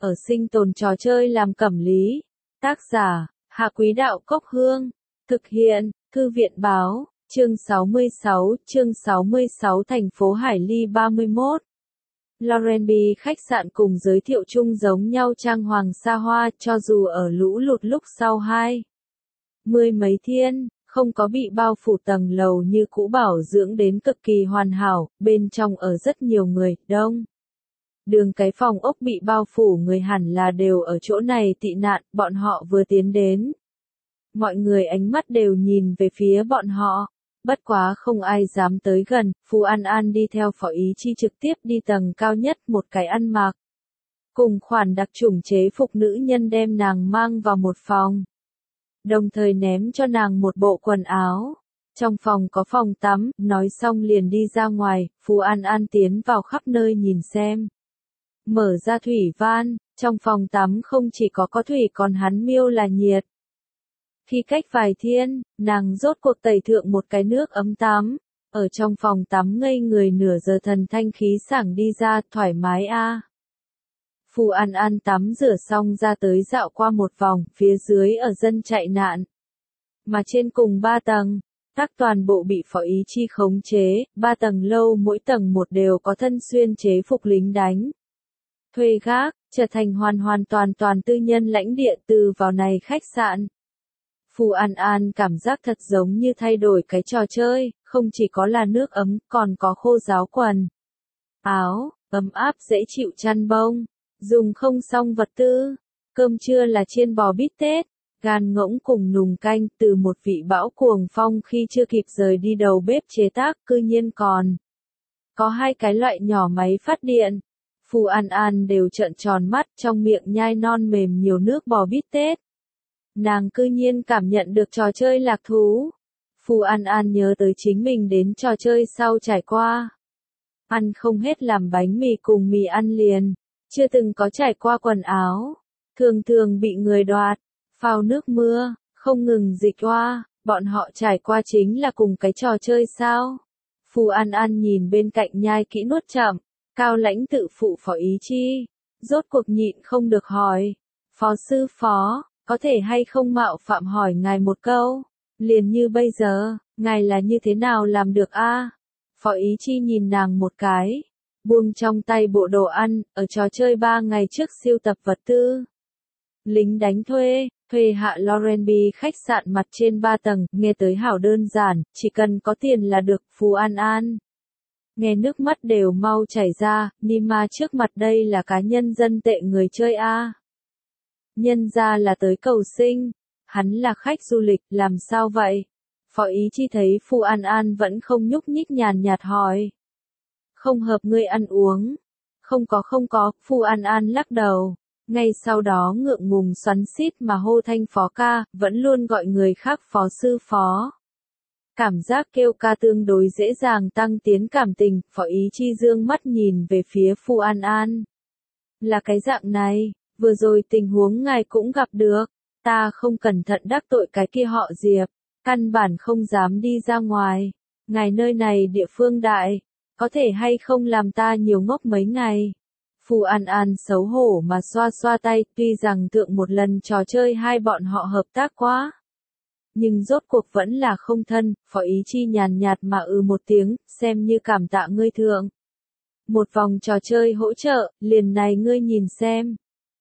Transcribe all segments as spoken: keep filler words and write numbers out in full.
ở sinh tồn trò chơi làm cẩm lý. Tác giả, Hạ Quý Đạo Cốc Hương. Thực hiện, Thư viện Báo, chương sáu mươi sáu, chương sáu mươi sáu thành phố Hải Ly ba mươi mốt. Laurenby khách sạn cùng giới thiệu chung giống nhau trang hoàng xa hoa cho dù ở lũ lụt lúc sau hai. Mười mấy thiên, không có bị bao phủ tầng lầu như cũ bảo dưỡng đến cực kỳ hoàn hảo, bên trong ở rất nhiều người, đông. Đường cái phòng ốc bị bao phủ người hẳn là đều ở chỗ này tị nạn, bọn họ vừa tiến đến. Mọi người ánh mắt đều nhìn về phía bọn họ, bất quá không ai dám tới gần, Phù An An đi theo Phó Ý Chi trực tiếp đi tầng cao nhất một cái ăn mặc. Cùng khoản đặc chủng chế phục nữ nhân đem nàng mang vào một phòng. Đồng thời ném cho nàng một bộ quần áo. Trong phòng có phòng tắm, nói xong liền đi ra ngoài, Phù An An tiến vào khắp nơi nhìn xem. Mở ra thủy van, trong phòng tắm không chỉ có có thủy còn hắn miêu là nhiệt. Khi cách vài thiên, nàng rốt cuộc tẩy thượng một cái nước ấm tắm, ở trong phòng tắm ngây người nửa giờ thần thanh khí sảng đi ra, thoải mái a. À. Phù An An tắm rửa xong ra tới dạo qua một vòng, phía dưới ở dân chạy nạn. Mà trên cùng ba tầng, tác toàn bộ bị Phó Ý Chi khống chế, ba tầng lâu mỗi tầng một đều có thân xuyên chế phục lính đánh. Thuê gác, trở thành hoàn hoàn toàn toàn tư nhân lãnh địa từ vào này khách sạn. Phù An An cảm giác thật giống như thay đổi cái trò chơi, không chỉ có là nước ấm, còn có khô ráo quần, áo, ấm áp dễ chịu chăn bông, dùng không xong vật tư, cơm trưa là chiên bò bít tết, gan ngỗng cùng nùng canh từ một vị bão cuồng phong khi chưa kịp rời đi đầu bếp chế tác cư nhiên còn. Có hai cái loại nhỏ máy phát điện. Phù An An đều trợn tròn mắt trong miệng nhai non mềm nhiều nước bò bít tết. Nàng cư nhiên cảm nhận được trò chơi lạc thú. Phù An An nhớ tới chính mình đến trò chơi sau trải qua. Ăn không hết làm bánh mì cùng mì ăn liền. Chưa từng có trải qua quần áo. Thường thường bị người đoạt. Phao nước mưa. Không ngừng dịch oa. Bọn họ trải qua chính là cùng cái trò chơi sao. Phù An An nhìn bên cạnh nhai kỹ nuốt chậm. Cao lãnh tự phụ Phó Ý Chi. Rốt cuộc nhịn không được hỏi. Phó sư phó. Có thể hay không mạo phạm hỏi ngài một câu, liền như bây giờ, ngài là như thế nào làm được a? À? Phó Ý Chi nhìn nàng một cái, buông trong tay bộ đồ ăn, ở trò chơi ba ngày trước siêu tập vật tư. Lính đánh thuê, thuê hạ Laurenby khách sạn mặt trên ba tầng, nghe tới hảo đơn giản, chỉ cần có tiền là được, Phù An An. Nghe nước mắt đều mau chảy ra, Nima trước mặt đây là cá nhân dân tệ người chơi a. À? Nhân ra là tới cầu sinh, hắn là khách du lịch, làm sao vậy? Phó Ý Chi thấy Phù An An vẫn không nhúc nhích nhàn nhạt hỏi. Không hợp ngươi ăn uống. Không có không có, Phù An An lắc đầu. Ngay sau đó ngượng ngùng xoắn xít mà hô thanh phó ca, vẫn luôn gọi người khác phó sư phó. Cảm giác kêu ca tương đối dễ dàng tăng tiến cảm tình, Phó Ý Chi dương mắt nhìn về phía Phù An An. Là cái dạng này. Vừa rồi tình huống ngài cũng gặp được, ta không cẩn thận đắc tội cái kia họ Diệp, căn bản không dám đi ra ngoài, ngài nơi này địa phương đại, có thể hay không làm ta nhiều ngốc mấy ngày. Phù An An xấu hổ mà xoa xoa tay, tuy rằng thượng một lần trò chơi hai bọn họ hợp tác quá. Nhưng rốt cuộc vẫn là không thân, Phó Ý Chi nhàn nhạt mà ừ một tiếng, xem như cảm tạ ngươi thượng. Một vòng trò chơi hỗ trợ, liền này ngươi nhìn xem.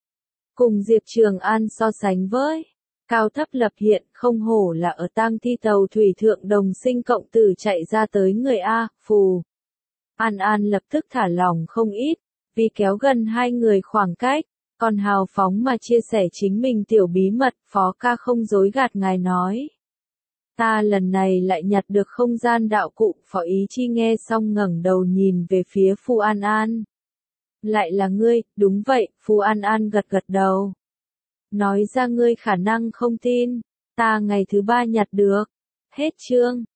Cùng Diệp Trường An so sánh với, cao thấp lập hiện không hổ là ở tang thi tàu thủy thượng đồng sinh cộng tử chạy ra tới người A, Phù. An An lập tức thả lỏng không ít, vì kéo gần hai người khoảng cách, còn hào phóng mà chia sẻ chính mình tiểu bí mật, phó ca không dối gạt ngài nói. Ta lần này lại nhặt được không gian đạo cụ, Phó Ý Chi nghe xong ngẩng đầu nhìn về phía Phù An An. Lại là ngươi, đúng vậy, Phù An An gật gật đầu. Nói ra ngươi khả năng không tin, ta ngày thứ ba nhặt được. Hết chương.